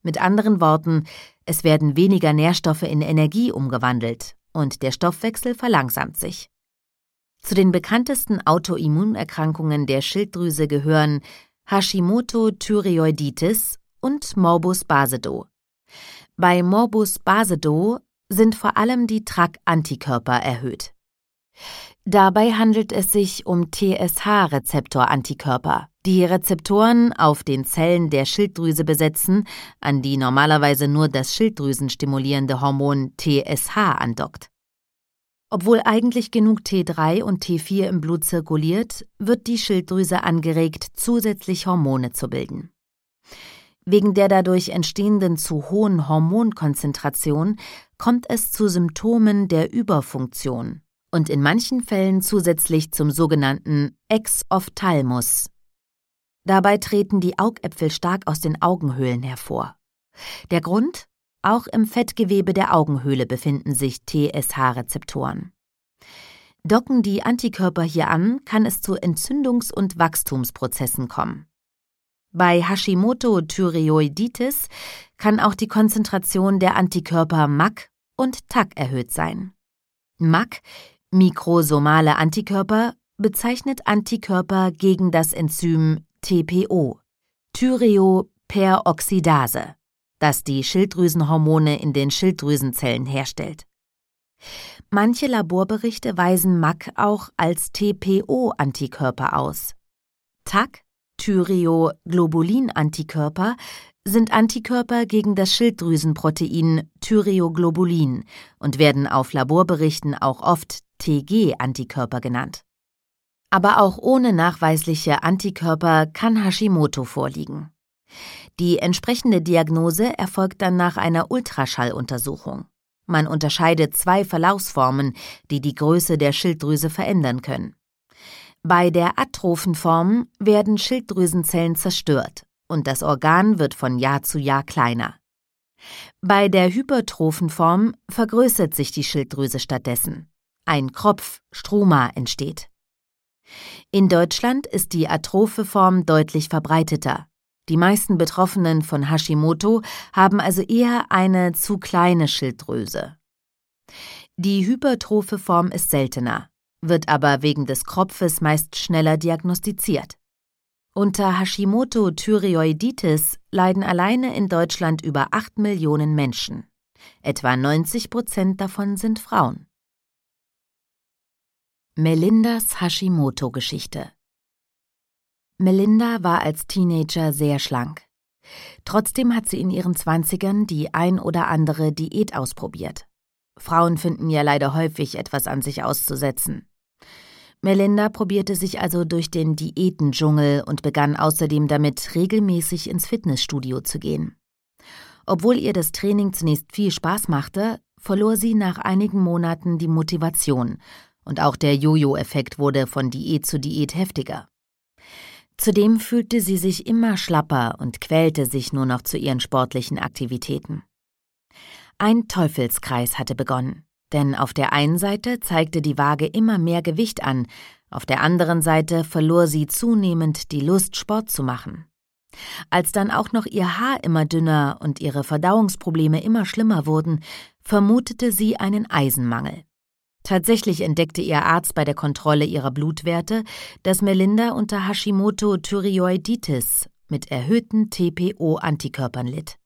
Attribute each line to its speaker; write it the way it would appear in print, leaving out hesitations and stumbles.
Speaker 1: Mit anderen Worten, es werden weniger Nährstoffe in Energie umgewandelt und der Stoffwechsel verlangsamt sich. Zu den bekanntesten Autoimmunerkrankungen der Schilddrüse gehören Hashimoto-Thyreoiditis und Morbus Basedow. Bei Morbus Basedow sind vor allem die TRAC-Antikörper erhöht. Dabei handelt es sich um TSH-Rezeptor-Antikörper, die Rezeptoren auf den Zellen der Schilddrüse besetzen, an die normalerweise nur das schilddrüsenstimulierende Hormon TSH andockt. Obwohl eigentlich genug T3 und T4 im Blut zirkuliert, wird die Schilddrüse angeregt, zusätzlich Hormone zu bilden. Wegen der dadurch entstehenden zu hohen Hormonkonzentration kommt es zu Symptomen der Überfunktion und in manchen Fällen zusätzlich zum sogenannten Exophthalmus. Dabei treten die Augäpfel stark aus den Augenhöhlen hervor. Der Grund? Auch im Fettgewebe der Augenhöhle befinden sich TSH-Rezeptoren. Docken die Antikörper hier an, kann es zu Entzündungs- und Wachstumsprozessen kommen. Bei Hashimoto-Thyreoiditis kann auch die Konzentration der Antikörper MAC und TAC erhöht sein. MAC, mikrosomale Antikörper, bezeichnet Antikörper gegen das Enzym TPO, Thyreoperoxidase, das die Schilddrüsenhormone in den Schilddrüsenzellen herstellt. Manche Laborberichte weisen MAC auch als TPO-Antikörper aus. TAC, Thyreoglobulin-Antikörper, sind Antikörper gegen das Schilddrüsenprotein Thyreoglobulin und werden auf Laborberichten auch oft TG-Antikörper genannt. Aber auch ohne nachweisliche Antikörper kann Hashimoto vorliegen. Die entsprechende Diagnose erfolgt dann nach einer Ultraschalluntersuchung. Man unterscheidet 2 Verlaufsformen, die die Größe der Schilddrüse verändern können. Bei der atrophen Form werden Schilddrüsenzellen zerstört und das Organ wird von Jahr zu Jahr kleiner. Bei der hypertrophen Form vergrößert sich die Schilddrüse stattdessen. Ein Kropf, Struma, entsteht. In Deutschland ist die atrophe Form deutlich verbreiteter. Die meisten Betroffenen von Hashimoto haben also eher eine zu kleine Schilddrüse. Die hypertrophe Form ist seltener, wird aber wegen des Kropfes meist schneller diagnostiziert. Unter Hashimoto-Thyreoiditis leiden alleine in Deutschland über 8 Millionen Menschen. Etwa 90% davon sind Frauen. Melindas Hashimoto-Geschichte. Melinda war als Teenager sehr schlank. Trotzdem hat sie in ihren 20ern die ein oder andere Diät ausprobiert. Frauen finden ja leider häufig etwas an sich auszusetzen. Melinda probierte sich also durch den Diätendschungel und begann außerdem damit, regelmäßig ins Fitnessstudio zu gehen. Obwohl ihr das Training zunächst viel Spaß machte, verlor sie nach einigen Monaten die Motivation und auch der Jojo-Effekt wurde von Diät zu Diät heftiger. Zudem fühlte sie sich immer schlapper und quälte sich nur noch zu ihren sportlichen Aktivitäten. Ein Teufelskreis hatte begonnen, denn auf der einen Seite zeigte die Waage immer mehr Gewicht an, auf der anderen Seite verlor sie zunehmend die Lust, Sport zu machen. Als dann auch noch ihr Haar immer dünner und ihre Verdauungsprobleme immer schlimmer wurden, vermutete sie einen Eisenmangel. Tatsächlich entdeckte ihr Arzt bei der Kontrolle ihrer Blutwerte, dass Melinda unter Hashimoto-Thyreoiditis mit erhöhten TPO-Antikörpern litt.